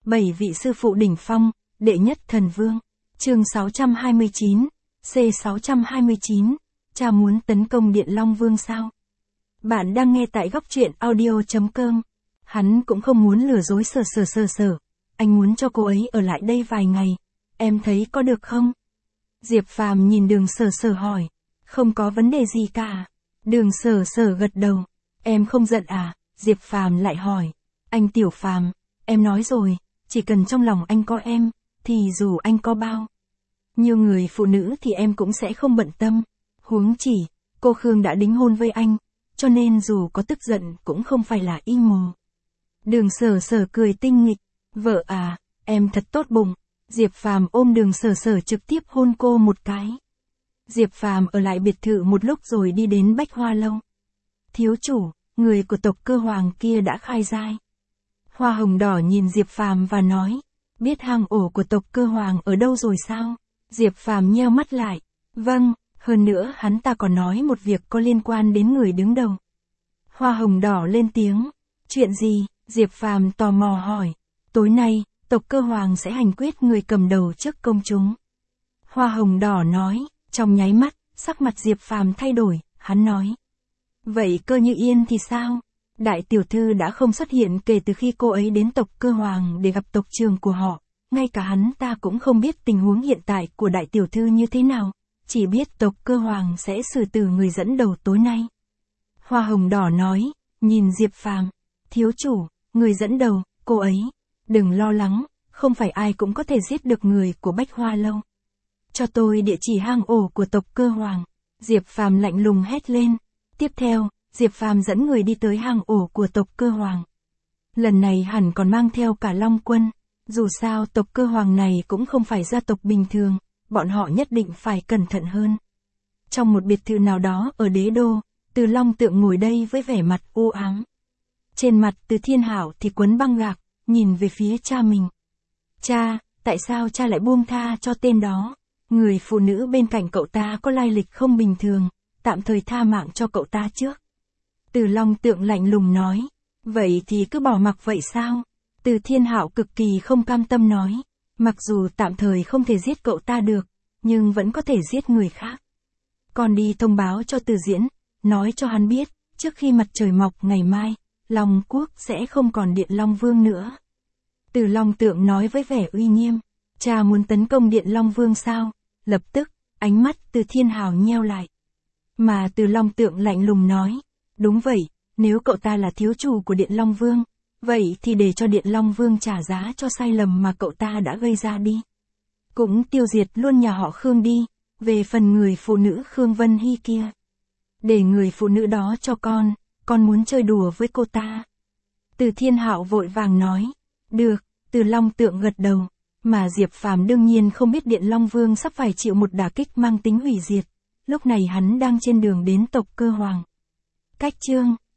7 vị sư phụ đỉnh phong, đệ nhất thần vương. Chương 629, C629, cha muốn tấn công Điện Long Vương sao? Bạn đang nghe tại góc truyện audio.com. Hắn cũng không muốn lừa dối Sở. Anh muốn cho cô ấy ở lại đây vài ngày. Em thấy có được không? Diệp Phàm nhìn Đường Sở hỏi. Không có vấn đề gì cả. Đường Sở gật đầu. Em không giận à? Diệp Phàm lại hỏi. Anh Tiểu Phàm, em nói rồi, chỉ cần trong lòng anh có em, thì dù anh có bao nhiêu người phụ nữ thì em cũng sẽ không bận tâm. Huống chỉ, cô Khương đã đính hôn với anh, cho nên dù có tức giận cũng không phải là y mồ. Đường Sở cười tinh nghịch. Vợ à, em thật tốt bụng. Diệp Phàm ôm Đường Sở trực tiếp hôn cô một cái. Diệp Phàm ở lại biệt thự một lúc rồi đi đến Bách Hoa Lâu. Thiếu chủ, người của tộc Cơ Hoàng kia đã khai giai. Hoa Hồng Đỏ nhìn Diệp Phàm và nói, biết hang ổ của tộc Cơ Hoàng ở đâu rồi sao? Diệp Phàm nheo mắt lại. Vâng, hơn nữa hắn ta còn nói một việc có liên quan đến người đứng đầu. Hoa Hồng Đỏ lên tiếng. Chuyện gì? Diệp Phàm tò mò hỏi. Tối nay, tộc Cơ Hoàng sẽ hành quyết người cầm đầu trước công chúng. Hoa Hồng Đỏ nói. Trong nháy mắt, sắc mặt Diệp Phàm thay đổi, hắn nói. Vậy Cơ Như Yên thì sao? Đại tiểu thư đã không xuất hiện kể từ khi cô ấy đến tộc Cơ Hoàng để gặp tộc trưởng của họ. Ngay cả hắn ta cũng không biết tình huống hiện tại của đại tiểu thư như thế nào. Chỉ biết tộc Cơ Hoàng sẽ xử tử người dẫn đầu tối nay. Hoa Hồng Đỏ nói, nhìn Diệp Phàm. Thiếu chủ, người dẫn đầu, cô ấy. Đừng lo lắng, không phải ai cũng có thể giết được người của Bách Hoa Lâu. Cho tôi địa chỉ hang ổ của tộc Cơ Hoàng. Diệp Phàm lạnh lùng hét lên. Tiếp theo, Diệp Phàm dẫn người đi tới hang ổ của tộc Cơ Hoàng. Lần này hẳn còn mang theo cả Long Quân. Dù sao tộc Cơ Hoàng này cũng không phải gia tộc bình thường, bọn họ nhất định phải cẩn thận hơn. Trong một biệt thự nào đó ở Đế Đô, Từ Long Tượng ngồi đây với vẻ mặt u ám. Trên mặt Từ Thiên Hảo thì quấn băng gạc, nhìn về phía cha mình. Cha, tại sao cha lại buông tha cho tên đó? Người phụ nữ bên cạnh cậu ta có lai lịch không bình thường, tạm thời tha mạng cho cậu ta trước. Từ Long Tượng lạnh lùng nói. Vậy thì cứ bỏ mặc vậy sao? Từ Thiên Hạo cực kỳ không cam tâm nói. Mặc dù tạm thời không thể giết cậu ta được, nhưng vẫn có thể giết người khác. Con đi thông báo cho Từ Diễn, nói cho hắn biết, trước khi mặt trời mọc ngày mai, Long Quốc sẽ không còn Điện Long Vương nữa. Từ Long Tượng nói với vẻ uy nghiêm. Cha muốn tấn công Điện Long Vương sao? Lập tức, ánh mắt Từ Thiên Hào nheo lại. Mà Từ Long Tượng lạnh lùng nói. Đúng vậy, nếu cậu ta là thiếu chủ của Điện Long Vương, vậy thì để cho Điện Long Vương trả giá cho sai lầm mà cậu ta đã gây ra đi. Cũng tiêu diệt luôn nhà họ Khương đi, về phần người phụ nữ Khương Vân Hy kia. Để người phụ nữ đó cho con muốn chơi đùa với cô ta. Từ Thiên Hạo vội vàng nói. Được, Từ Long Tượng gật đầu. Mà Diệp Phàm đương nhiên không biết Điện Long Vương sắp phải chịu một đả kích mang tính hủy diệt. Lúc này hắn đang trên đường đến tộc Cơ Hoàng. Cách chương